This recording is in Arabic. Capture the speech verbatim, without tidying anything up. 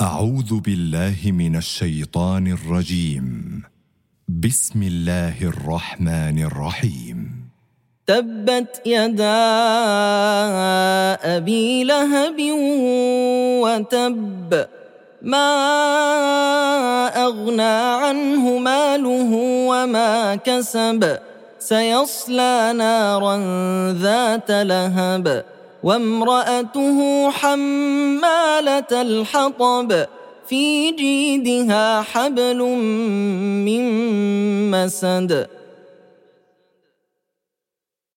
أعوذ بالله من الشيطان الرجيم. بسم الله الرحمن الرحيم. تبت يدا أبي لهب وتب، ما أغنى عنه ماله وما كسب، سيصلى نارا ذات لهب، وامرأته حمالة الحطب، في جيدها حبل من مسد.